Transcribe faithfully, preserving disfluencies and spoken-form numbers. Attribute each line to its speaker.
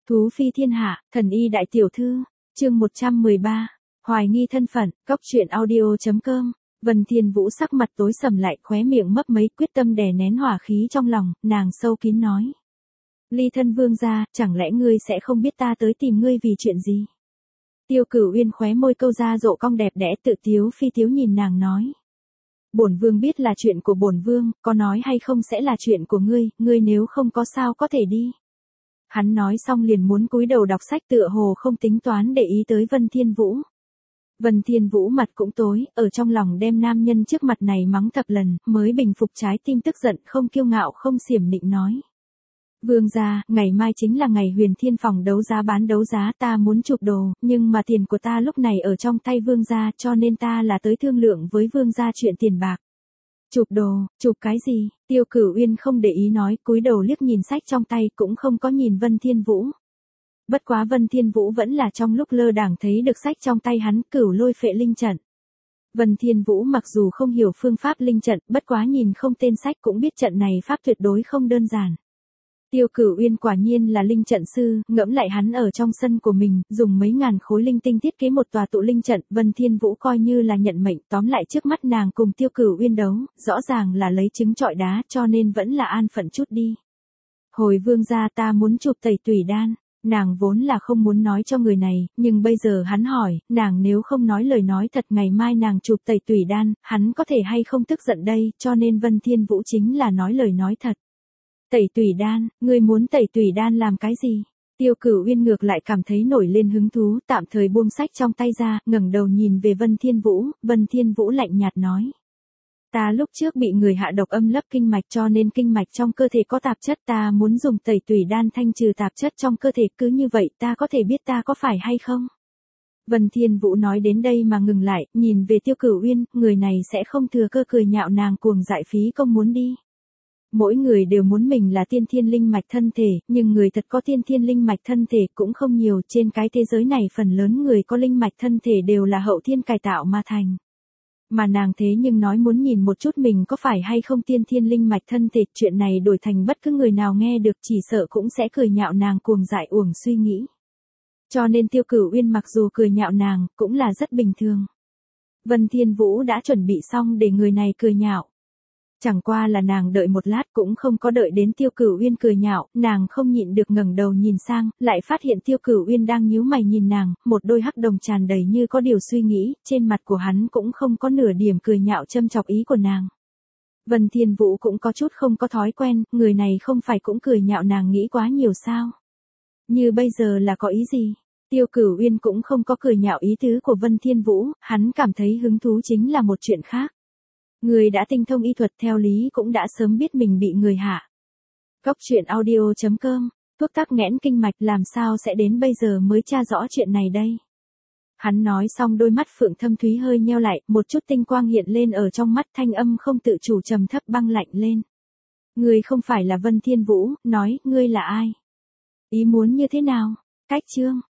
Speaker 1: Thú phi thiên hạ, thần y đại tiểu thư, chương một trăm mười ba, hoài nghi thân phận, cóc truyện audio.com. Vân Thiên Vũ sắc mặt tối sầm lại, khóe miệng mấp mấy, quyết tâm đè nén hỏa khí trong lòng, nàng sâu kín nói. Ly thân vương gia, chẳng lẽ ngươi sẽ không biết ta tới tìm ngươi vì chuyện gì? Tiêu Cửu Uyên khóe môi câu ra rộ cong đẹp đẽ, tự tiếu phi tiếu nhìn nàng nói. Bổn vương biết là chuyện của bổn vương, có nói hay không sẽ là chuyện của ngươi, ngươi nếu không có sao có thể đi. Hắn nói xong liền muốn cúi đầu đọc sách, tựa hồ không tính toán để ý tới Vân Thiên Vũ. Vân Thiên Vũ mặt cũng tối, ở trong lòng đem nam nhân trước mặt này mắng thập lần, mới bình phục trái tim tức giận, không kiêu ngạo không xiểm nịnh nói. Vương gia, ngày mai chính là ngày Huyền Thiên phòng đấu giá bán đấu giá, ta muốn chụp đồ, nhưng mà tiền của ta lúc này ở trong tay vương gia, cho nên ta là tới thương lượng với vương gia chuyện tiền bạc. Chụp đồ, chụp cái gì? Tiêu Cửu Uyên không để ý nói, cúi đầu liếc nhìn sách trong tay, cũng không có nhìn Vân Thiên Vũ. Bất quá Vân Thiên Vũ vẫn là trong lúc lơ đãng thấy được sách trong tay hắn, Cửu Lôi Phệ Linh Trận. Vân Thiên Vũ mặc dù không hiểu phương pháp linh trận, bất quá nhìn không tên sách cũng biết trận này pháp tuyệt đối không đơn giản. Tiêu Cửu Uyên quả nhiên là linh trận sư, ngẫm lại hắn ở trong sân của mình, dùng mấy ngàn khối linh tinh thiết kế một tòa tụ linh trận, Vân Thiên Vũ coi như là nhận mệnh, tóm lại trước mắt nàng cùng Tiêu Cửu Uyên đấu, rõ ràng là lấy trứng trọi đá, cho nên vẫn là an phận chút đi. Hồi vương gia, ta muốn chụp tẩy tủy đan, nàng vốn là không muốn nói cho người này, nhưng bây giờ hắn hỏi, nàng nếu không nói lời nói thật ngày mai nàng chụp tẩy tủy đan, hắn có thể hay không tức giận đây, cho nên Vân Thiên Vũ chính là nói lời nói thật. Tẩy tủy đan, ngươi muốn tẩy tủy đan làm cái gì? Tiêu Cửu Uyên ngược lại cảm thấy nổi lên hứng thú, tạm thời buông sách trong tay ra, ngẩng đầu nhìn về Vân Thiên Vũ, Vân Thiên Vũ lạnh nhạt nói. Ta lúc trước bị người hạ độc âm lấp kinh mạch, cho nên kinh mạch trong cơ thể có tạp chất, ta muốn dùng tẩy tủy đan thanh trừ tạp chất trong cơ thể, cứ như vậy ta có thể biết ta có phải hay không? Vân Thiên Vũ nói đến đây mà ngừng lại, nhìn về Tiêu Cửu Uyên, người này sẽ không thừa cơ cười nhạo nàng cuồng dại phí công muốn đi. Mỗi người đều muốn mình là tiên thiên linh mạch thân thể, nhưng người thật có tiên thiên linh mạch thân thể cũng không nhiều, trên cái thế giới này phần lớn người có linh mạch thân thể đều là hậu thiên cải tạo mà thành. Mà nàng thế nhưng nói muốn nhìn một chút mình có phải hay không tiên thiên linh mạch thân thể, chuyện này đổi thành bất cứ người nào nghe được chỉ sợ cũng sẽ cười nhạo nàng cuồng dại uổng suy nghĩ. Cho nên Tiêu Cửu Uyên mặc dù cười nhạo nàng, cũng là rất bình thường. Vân Thiên Vũ đã chuẩn bị xong để người này cười nhạo. Chẳng qua là nàng đợi một lát cũng không có đợi đến Tiêu Cửu Uyên cười nhạo, nàng không nhịn được ngẩng đầu nhìn sang, lại phát hiện Tiêu Cửu Uyên đang nhíu mày nhìn nàng, một đôi hắc đồng tràn đầy như có điều suy nghĩ, trên mặt của hắn cũng không có nửa điểm cười nhạo châm chọc ý của nàng. Vân Thiên Vũ cũng có chút không có thói quen, người này không phải cũng cười nhạo nàng nghĩ quá nhiều sao? Như bây giờ là có ý gì? Tiêu Cửu Uyên cũng không có cười nhạo ý tứ của Vân Thiên Vũ, hắn cảm thấy hứng thú chính là một chuyện khác. Người đã tinh thông y thuật theo lý cũng đã sớm biết mình bị người hạ. Cóc truyện audio.com, thuốc tắc nghẽn kinh mạch làm sao sẽ đến bây giờ mới tra rõ chuyện này đây. Hắn nói xong đôi mắt phượng thâm thúy hơi nheo lại, một chút tinh quang hiện lên ở trong mắt, thanh âm không tự chủ trầm thấp băng lạnh lên. Ngươi không phải là Vân Thiên Vũ, nói, ngươi là ai? Ý muốn như thế nào? Cách chương,